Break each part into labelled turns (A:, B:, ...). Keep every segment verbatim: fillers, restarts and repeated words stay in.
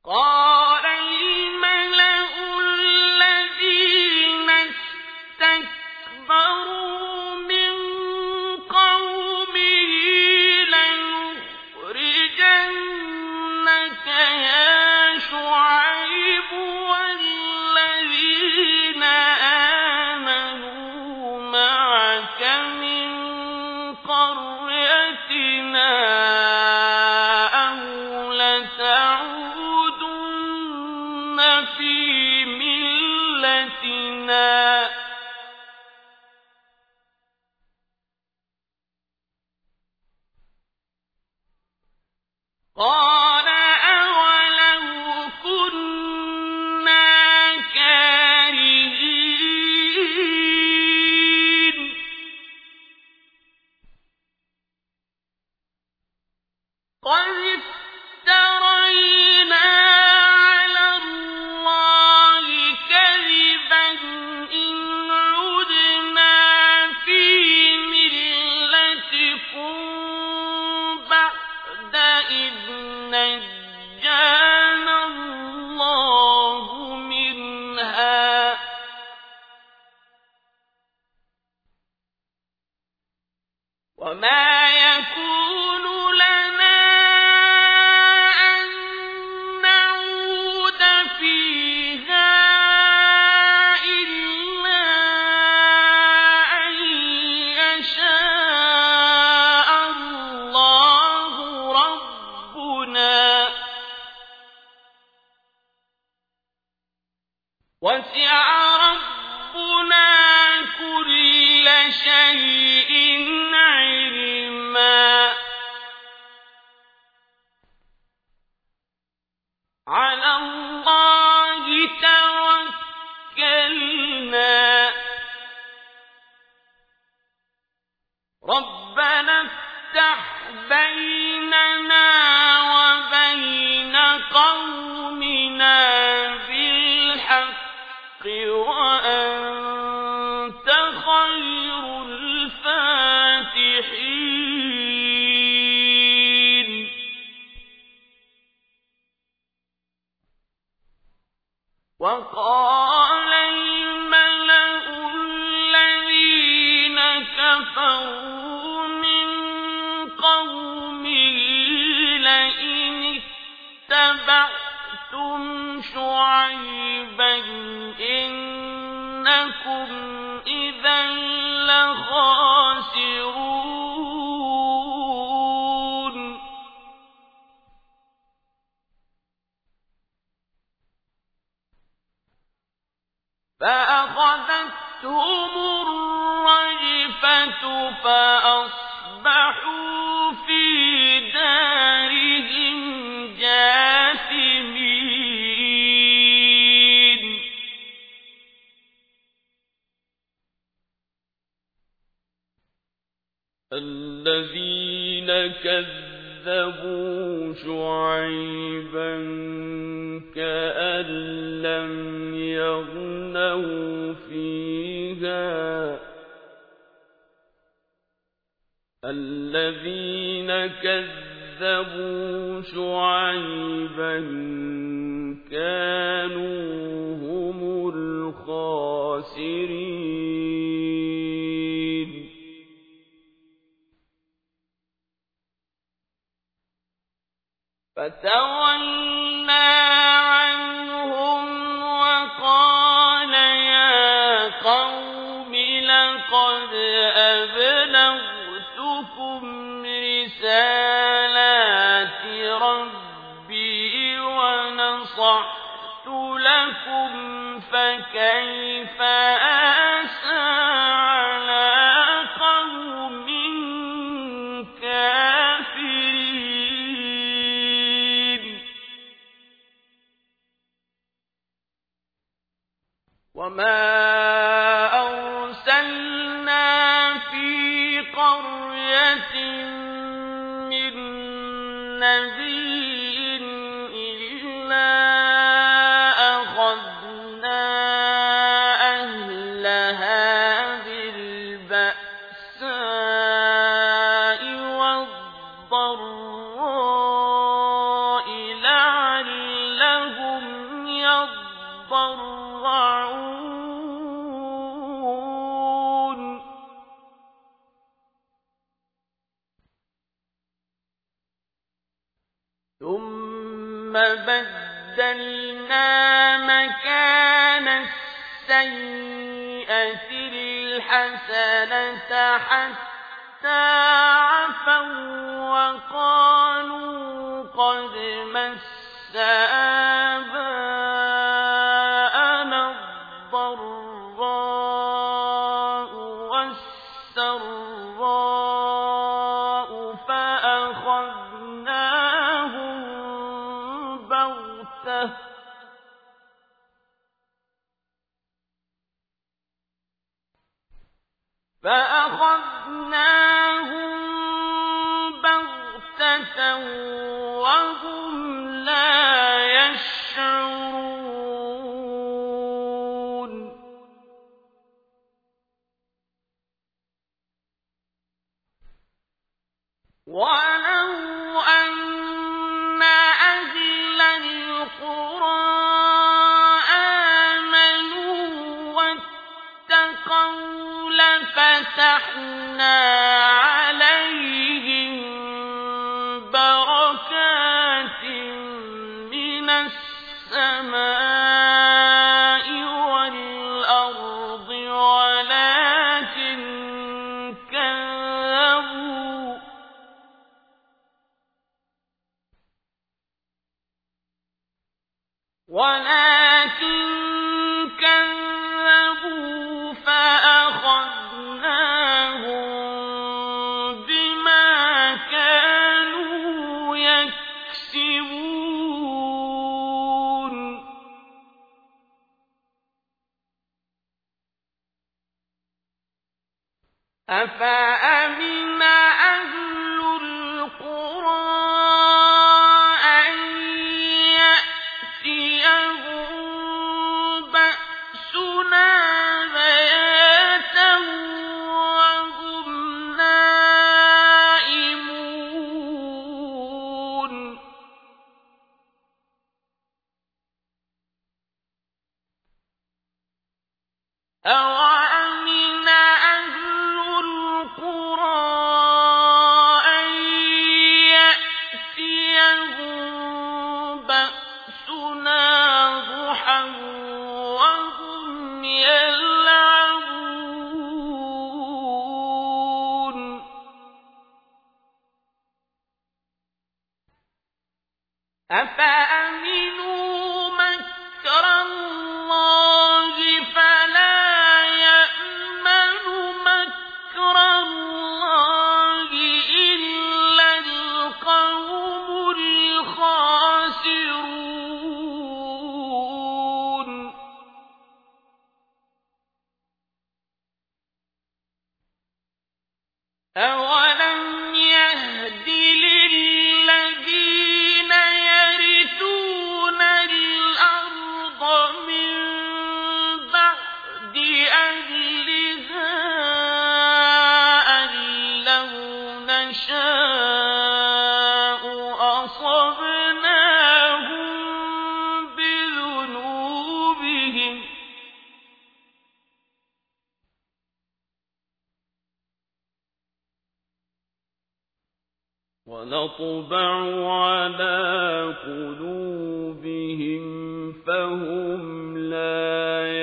A: قال الملأ الذين استكبروا من قومه لنخرجنك يا شعيب والذين آمنوا معك من قريتنا أو لتعودن في ملتنا قال أولو كنا كارهين قد افترينا على الله كذبا إن عدنا في ملتكم بعد إذ نجانا الله منها وما يكون لنا أن نعود فيها إلا أن يشاء الله ربنا وسع ربنا كل شيء علما على الله توكلنا ربنا افتح بيننا وبين قومنا بالحق وأنت خير الفاتحين وقال الملأ الذين كفروا من قومه لئن اتبعتم شعيبا إنكم إذا لخاسرون فأخذتهم الرجفة فأصبحوا في دارهم جاثمين الذين كذبوا شعيبا كأن لم يغنوا فيها الذين كذبوا شعيبا كانوا هم الخاسرين فتولى عنهم وقال يا قوم لقد أبلغتكم رسالات ربي ونصحت لكم فكيف آسى على قوم كافرين وما أرسلنا في قرية من نبي إلا أخذنا أهلها بالبأساء والضراء لعلهم يتضرعون ثم بدلنا مكان السيئة الحسنة حتى عفوا وقالوا قد مس آباءنا الضراء والسراء فأخذناهم بغتة فأخذناهم بغتة وهم لا يشعرون ولو أن أهل القرى آمنوا واتقوا لفتحنا عليهم بركات من السماء والأرض ولكن كذبوا ولكن كذبوا فأخذناهم بما كانوا يكسبون أفأمن أهل القرى أن يأتيهم بأسنا بياتا وهم نائمون أوأمن أهل القرى أن يأتيهم بأسنا ضحى وهم يلعبون أفأمنوا مكر الله فلا يأمن مكر الله إلا القوم الخاسرون أولم يهد للذين يرثون الأرض من بعد أهلها أن لو نشاء أصبناهم بذنوبهم ونطبع على قلوبهم فهم لا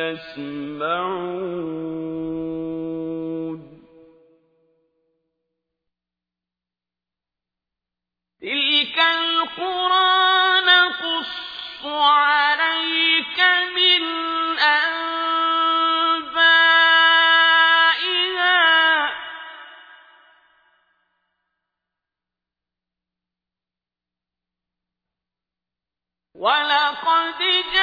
A: يسمعون تلك القرى نقص عليك من أنبائها ولقد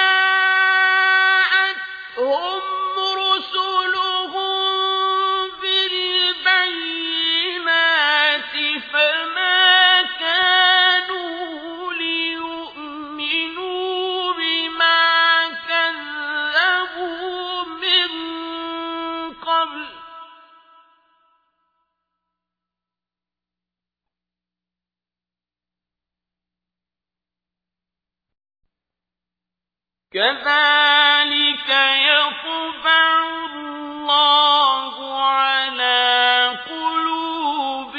A: جاءتهم رسلهم بالبينات فما كانوا ليؤمنوا بما كذبوا من قبل كذلك يطبع الله على قلوب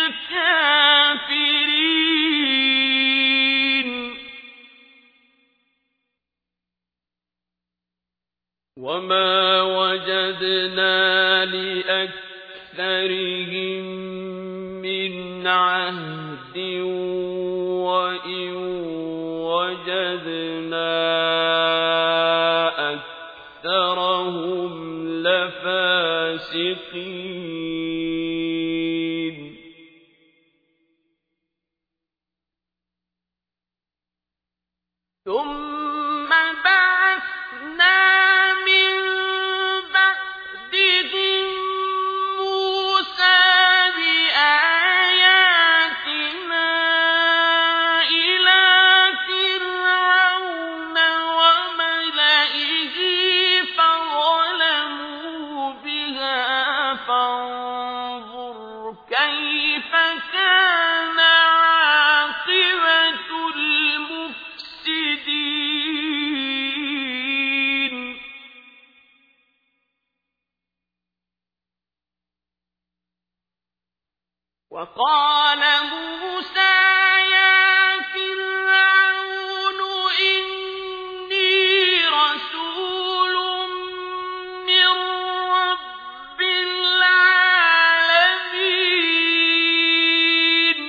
A: الكافرين وما وجدنا لأكثرهم من عهد وإن وجدنا أكثرهم لفاسقين ثم بعثنا من بعدهم موسى بآياتنا إلى فرعون وملئه فظلموا بها فانظر كيف كان عاقبة المفسدين وقال موسى يا فرعون إني رسول من رب العالمين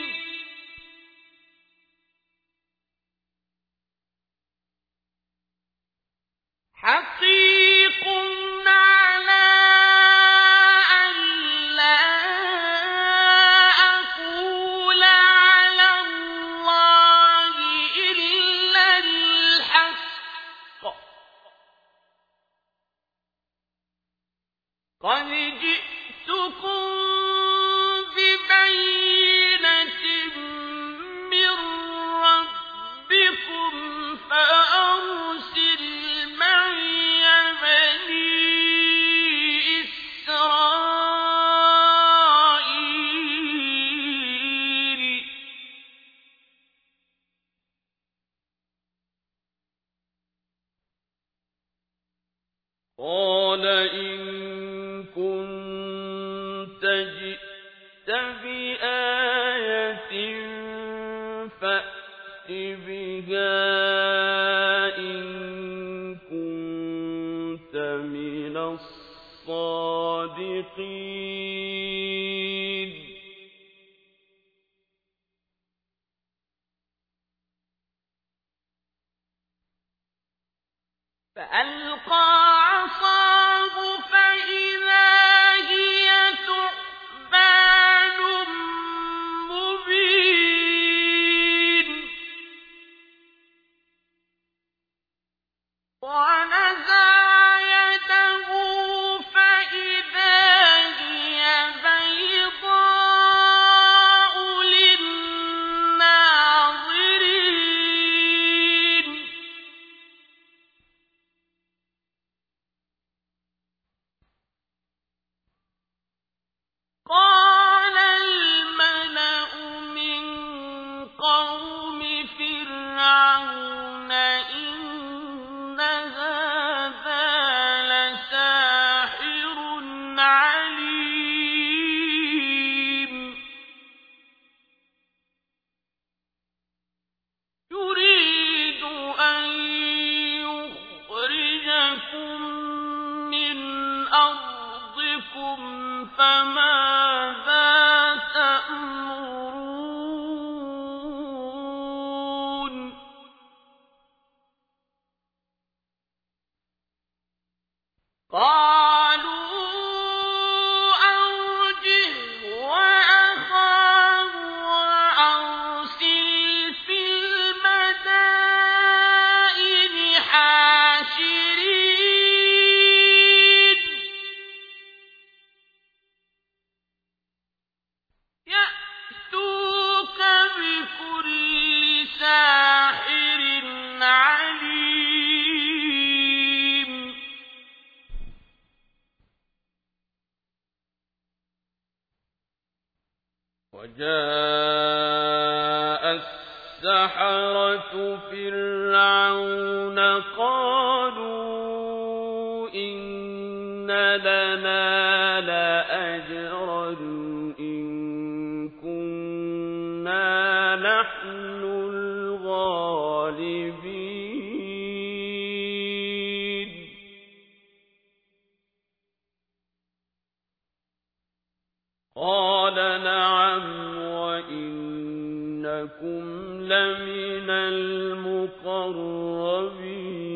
A: حقيق على أن لا أقول على الله إلا الحق قد جئتكم ببينة من ربكم فأرسل معي بني إسرائيل قال إن كنت جئت بآية فأت بها إن كنت من الصادقين فألقى عصاه فإذا هي ثعبان مبين ونزع يده فإذا هي بيضاء للناظرين قال الملأ من قوم فرعون إن هذا لساحر عليم يريد أن يخرجكم من أرضكم فماذا تأمرون قالوا أرجه وأخاه وأرسل في المدائن حاشرين يأتوك بكل ساحر عليم وجاء السحرة فرعون قالوا لنا لأجرا إن كنا نحن الغالبين قال نعم وإنكم لمن المقربين